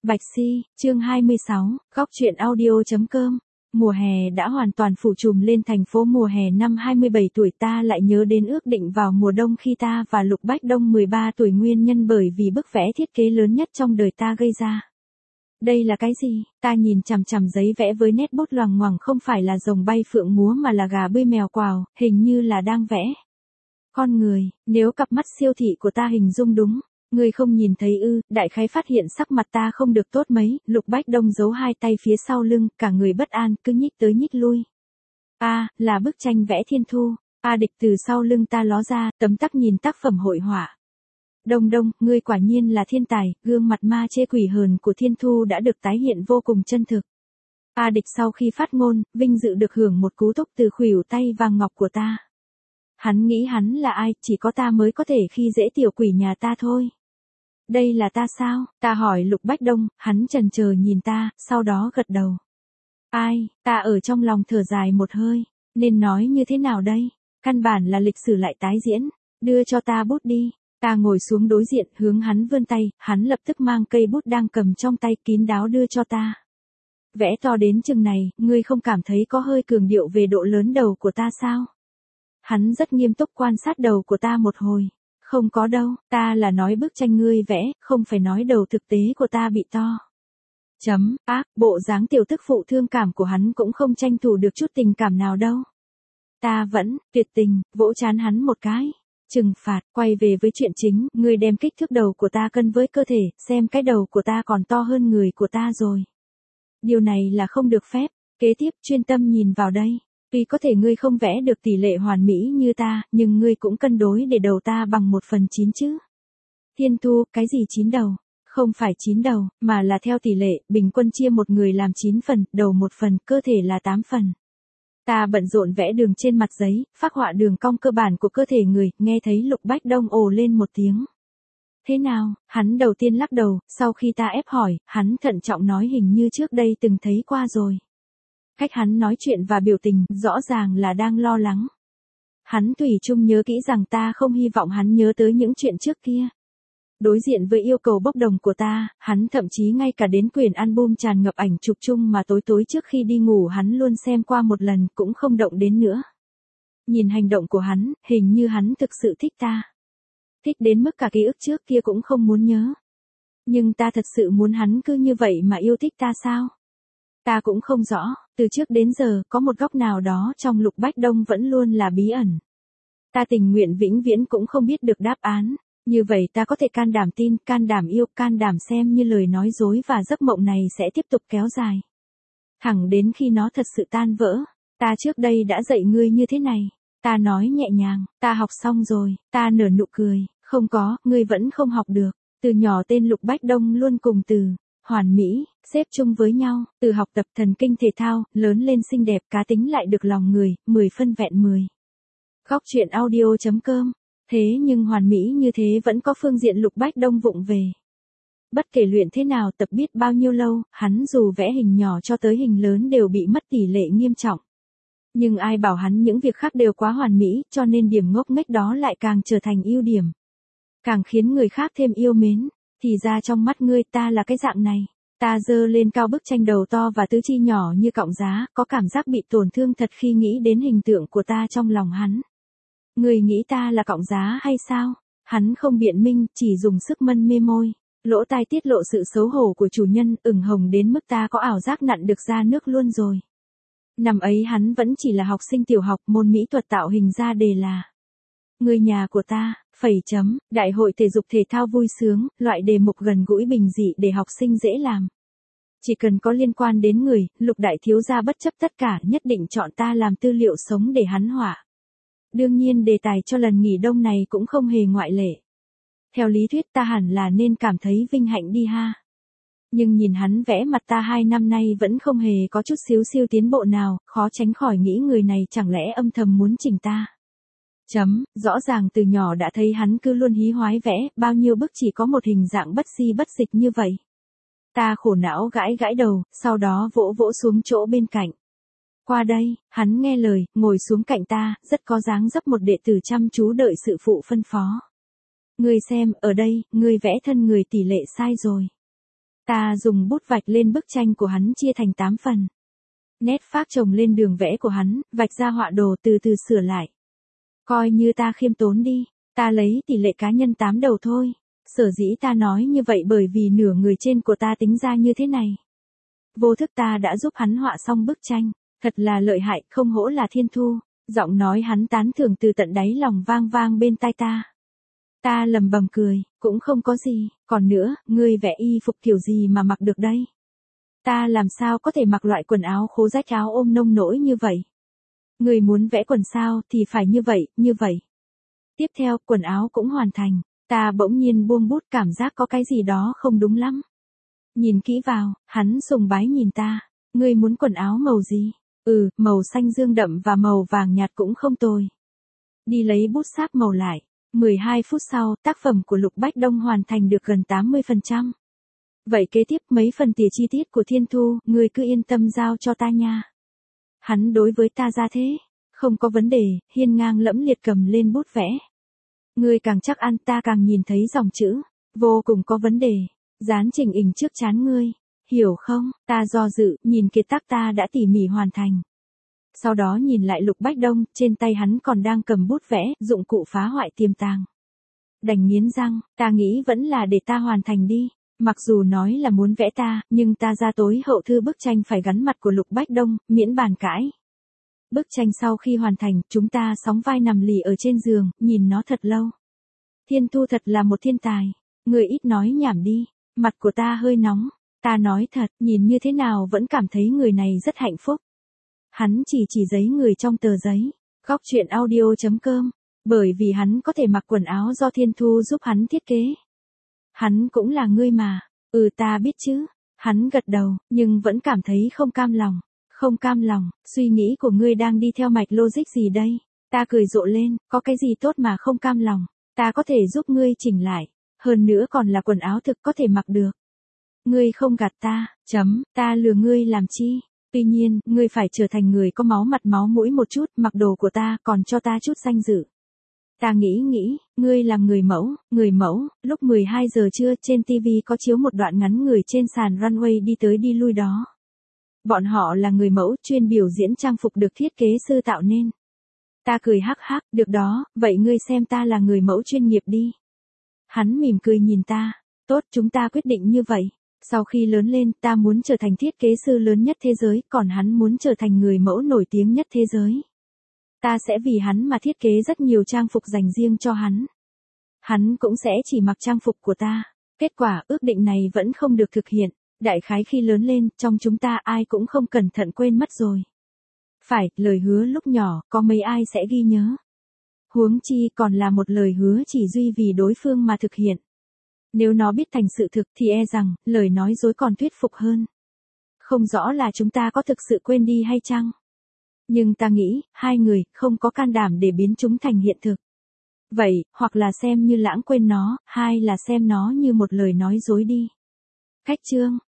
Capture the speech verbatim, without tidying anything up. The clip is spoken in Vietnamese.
Bạch Si, chương hai mươi sáu, góc truyện audio.com. Mùa hè đã hoàn toàn phủ trùm lên thành phố. Mùa hè năm hai mươi bảy tuổi ta lại nhớ đến ước định vào mùa đông khi ta và Lục Bách Đông mười ba tuổi, nguyên nhân bởi vì bức vẽ thiết kế lớn nhất trong đời ta gây ra. Đây là cái gì? Ta nhìn chằm chằm giấy vẽ với nét bút loằng ngoằng, không phải là rồng bay phượng múa mà là gà bơi mèo quào, hình như là đang vẽ con người, nếu cặp mắt siêu thị của ta hình dung đúng. Ngươi không nhìn thấy ư? Đại khái phát hiện sắc mặt ta không được tốt mấy, Lục Bách Đông giấu hai tay phía sau lưng, cả người bất an, cứ nhích tới nhích lui. A, à, là bức tranh vẽ thiên thu. A à, Địch từ sau lưng ta ló ra, tấm tắc nhìn tác phẩm hội họa. Đông Đông, ngươi quả nhiên là thiên tài, gương mặt ma chê quỷ hờn của thiên thu đã được tái hiện vô cùng chân thực. A à, Địch sau khi phát ngôn, vinh dự được hưởng một cú túc từ khuỷu tay vàng ngọc của ta. Hắn nghĩ hắn là ai, chỉ có ta mới có thể khi dễ tiểu quỷ nhà ta thôi. Đây là ta sao? Ta hỏi Lục Bách Đông, hắn chần chờ nhìn ta, sau đó gật đầu. Ai? Ta ở trong lòng thở dài một hơi, nên nói như thế nào đây? Căn bản là lịch sử lại tái diễn, đưa cho ta bút đi. Ta ngồi xuống đối diện, hướng hắn vươn tay, hắn lập tức mang cây bút đang cầm trong tay kín đáo đưa cho ta. Vẽ to đến chừng này, ngươi không cảm thấy có hơi cường điệu về độ lớn đầu của ta sao? Hắn rất nghiêm túc quan sát đầu của ta một hồi. Không có đâu, ta là nói bức tranh ngươi vẽ, không phải nói đầu thực tế của ta bị to. Chấm, ác, bộ dáng tiểu tức phụ thương cảm của hắn cũng không tranh thủ được chút tình cảm nào đâu. Ta vẫn, tuyệt tình, vỗ chán hắn một cái. Trừng phạt, quay về với chuyện chính, ngươi đem kích thước đầu của ta cân với cơ thể, xem cái đầu của ta còn to hơn người của ta rồi. Điều này là không được phép, kế tiếp chuyên tâm nhìn vào đây. Tuy có thể ngươi không vẽ được tỷ lệ hoàn mỹ như ta, nhưng ngươi cũng cân đối để đầu ta bằng một phần chín chứ. Thiên thu, cái gì chín đầu? Không phải chín đầu, mà là theo tỷ lệ, bình quân chia một người làm chín phần, đầu một phần, cơ thể là tám phần. Ta bận rộn vẽ đường trên mặt giấy, phác họa đường cong cơ bản của cơ thể người, nghe thấy Lục Bách Đông ồ lên một tiếng. Thế nào? Hắn đầu tiên lắc đầu, sau khi ta ép hỏi, hắn thận trọng nói hình như trước đây từng thấy qua rồi. Cách hắn nói chuyện và biểu tình, rõ ràng là đang lo lắng. Hắn tùy chung nhớ kỹ rằng ta không hy vọng hắn nhớ tới những chuyện trước kia. Đối diện với yêu cầu bốc đồng của ta, hắn thậm chí ngay cả đến quyển album tràn ngập ảnh chụp chung mà tối tối trước khi đi ngủ hắn luôn xem qua một lần cũng không động đến nữa. Nhìn hành động của hắn, hình như hắn thực sự thích ta. Thích đến mức cả ký ức trước kia cũng không muốn nhớ. Nhưng ta thật sự muốn hắn cứ như vậy mà yêu thích ta sao? Ta cũng không rõ, từ trước đến giờ, có một góc nào đó trong Lục Bách Đông vẫn luôn là bí ẩn. Ta tình nguyện vĩnh viễn cũng không biết được đáp án, như vậy ta có thể can đảm tin, can đảm yêu, can đảm xem như lời nói dối và giấc mộng này sẽ tiếp tục kéo dài. Thẳng đến khi nó thật sự tan vỡ, ta trước đây đã dạy ngươi như thế này, ta nói nhẹ nhàng, ta học xong rồi, ta nở nụ cười, không có, ngươi vẫn không học được, từ nhỏ tên Lục Bách Đông luôn cùng từ hoàn mỹ, xếp chung với nhau, từ học tập thần kinh thể thao, lớn lên xinh đẹp, cá tính lại được lòng người, mười phân vẹn mười. Góc truyện audio.com. Thế nhưng hoàn mỹ như thế vẫn có phương diện Lục Bách Đông vụng về. Bất kể luyện thế nào, tập biết bao nhiêu lâu, hắn dù vẽ hình nhỏ cho tới hình lớn đều bị mất tỷ lệ nghiêm trọng. Nhưng ai bảo hắn những việc khác đều quá hoàn mỹ, cho nên điểm ngốc nghếch đó lại càng trở thành ưu điểm. Càng khiến người khác thêm yêu mến. Thì ra trong mắt ngươi ta là cái dạng này. Ta giơ lên cao bức tranh đầu to và tứ chi nhỏ như cọng giá, có cảm giác bị tổn thương thật khi nghĩ đến hình tượng của ta trong lòng hắn. Ngươi nghĩ ta là cọng giá hay sao? Hắn không biện minh, chỉ dùng sức mân mê môi. Lỗ tai tiết lộ sự xấu hổ của chủ nhân, ửng hồng đến mức ta có ảo giác nặn được ra nước luôn rồi. Năm ấy hắn vẫn chỉ là học sinh tiểu học, môn mỹ thuật tạo hình ra đề là người nhà của ta, phẩy chấm, đại hội thể dục thể thao vui sướng, loại đề mục gần gũi bình dị để học sinh dễ làm. Chỉ cần có liên quan đến người, Lục đại thiếu gia bất chấp tất cả nhất định chọn ta làm tư liệu sống để hắn họa. Đương nhiên đề tài cho lần nghỉ đông này cũng không hề ngoại lệ. Theo lý thuyết ta hẳn là nên cảm thấy vinh hạnh đi ha. Nhưng nhìn hắn vẽ mặt ta hai năm nay vẫn không hề có chút xíu siêu tiến bộ nào, khó tránh khỏi nghĩ người này chẳng lẽ âm thầm muốn chỉnh ta. Chấm, rõ ràng từ nhỏ đã thấy hắn cứ luôn hí hoái vẽ, bao nhiêu bức chỉ có một hình dạng bất si bất dịch như vậy. Ta khổ não gãi gãi đầu, sau đó vỗ vỗ xuống chỗ bên cạnh. Qua đây, hắn nghe lời, ngồi xuống cạnh ta, rất có dáng dấp một đệ tử chăm chú đợi sự phụ phân phó. Ngươi xem, ở đây, ngươi vẽ thân người tỷ lệ sai rồi. Ta dùng bút vạch lên bức tranh của hắn chia thành tám phần. Nét phác chồng lên đường vẽ của hắn, vạch ra họa đồ từ từ sửa lại. Coi như ta khiêm tốn đi, ta lấy tỷ lệ cá nhân tám đầu thôi. Sở dĩ ta nói như vậy bởi vì nửa người trên của ta tính ra như thế này. Vô thức ta đã giúp hắn họa xong bức tranh, thật là lợi hại, không hổ là Thiên Thu. Giọng nói hắn tán thưởng từ tận đáy lòng vang vang bên tai ta. Ta lầm bầm cười, cũng không có gì, còn nữa, ngươi vẽ y phục kiểu gì mà mặc được đây? Ta làm sao có thể mặc loại quần áo khố rách áo ôm nông nỗi như vậy? Ngươi muốn vẽ quần sao thì phải như vậy, như vậy. Tiếp theo, quần áo cũng hoàn thành, ta bỗng nhiên buông bút cảm giác có cái gì đó không đúng lắm. Nhìn kỹ vào, hắn sùng bái nhìn ta, ngươi muốn quần áo màu gì? Ừ, màu xanh dương đậm và màu vàng nhạt cũng không tồi. Đi lấy bút sáp màu lại. mười hai phút sau, tác phẩm của Lục Bách Đông hoàn thành được gần tám mươi phần trăm. Vậy kế tiếp mấy phần tỉa chi tiết của Thiên Thu, ngươi cứ yên tâm giao cho ta nha. Hắn đối với ta ra thế, không có vấn đề, hiên ngang lẫm liệt cầm lên bút vẽ. Ngươi càng chắc ăn ta càng nhìn thấy dòng chữ, vô cùng có vấn đề, dán chỉnh hình trước trán ngươi. Hiểu không, ta do dự, nhìn kiệt tác ta đã tỉ mỉ hoàn thành. Sau đó nhìn lại Lục Bách Đông, trên tay hắn còn đang cầm bút vẽ, dụng cụ phá hoại tiềm tàng. Đành nghiến răng, ta nghĩ vẫn là để ta hoàn thành đi. Mặc dù nói là muốn vẽ ta, nhưng ta ra tối hậu thư bức tranh phải gắn mặt của Lục Bách Đông, miễn bàn cãi. Bức tranh sau khi hoàn thành, chúng ta sóng vai nằm lì ở trên giường, nhìn nó thật lâu. Thiên Thu thật là một thiên tài. Người ít nói nhảm đi, mặt của ta hơi nóng. Ta nói thật, nhìn như thế nào vẫn cảm thấy người này rất hạnh phúc. Hắn chỉ chỉ giấy người trong tờ giấy. Góc truyện audio chấm com. Bởi vì hắn có thể mặc quần áo do Thiên Thu giúp hắn thiết kế. Hắn cũng là ngươi mà. Ừ ta biết chứ. Hắn gật đầu, nhưng vẫn cảm thấy không cam lòng. Không cam lòng, suy nghĩ của ngươi đang đi theo mạch logic gì đây? Ta cười rộ lên, có cái gì tốt mà không cam lòng. Ta có thể giúp ngươi chỉnh lại. Hơn nữa còn là quần áo thực có thể mặc được. Ngươi không gạt ta, chấm, ta lừa ngươi làm chi? Tuy nhiên, ngươi phải trở thành người có máu mặt máu mũi một chút, mặc đồ của ta, còn cho ta chút danh dự. Ta nghĩ nghĩ, ngươi làm người mẫu, người mẫu, lúc mười hai giờ trưa trên ti vi có chiếu một đoạn ngắn người trên sàn runway đi tới đi lui đó. Bọn họ là người mẫu chuyên biểu diễn trang phục được thiết kế sư tạo nên. Ta cười hắc hắc, được đó, vậy ngươi xem ta là người mẫu chuyên nghiệp đi. Hắn mỉm cười nhìn ta, tốt chúng ta quyết định như vậy. Sau khi lớn lên, ta muốn trở thành thiết kế sư lớn nhất thế giới, còn hắn muốn trở thành người mẫu nổi tiếng nhất thế giới. Ta sẽ vì hắn mà thiết kế rất nhiều trang phục dành riêng cho hắn. Hắn cũng sẽ chỉ mặc trang phục của ta. Kết quả, ước định này vẫn không được thực hiện. Đại khái khi lớn lên, trong chúng ta ai cũng không cẩn thận quên mất rồi. Phải, lời hứa lúc nhỏ, có mấy ai sẽ ghi nhớ. Huống chi còn là một lời hứa chỉ duy vì đối phương mà thực hiện. Nếu nó biết thành sự thực thì e rằng, lời nói dối còn thuyết phục hơn. Không rõ là chúng ta có thực sự quên đi hay chăng? Nhưng ta nghĩ, hai người, không có can đảm để biến chúng thành hiện thực. Vậy, hoặc là xem như lãng quên nó, hai là xem nó như một lời nói dối đi. Cách chương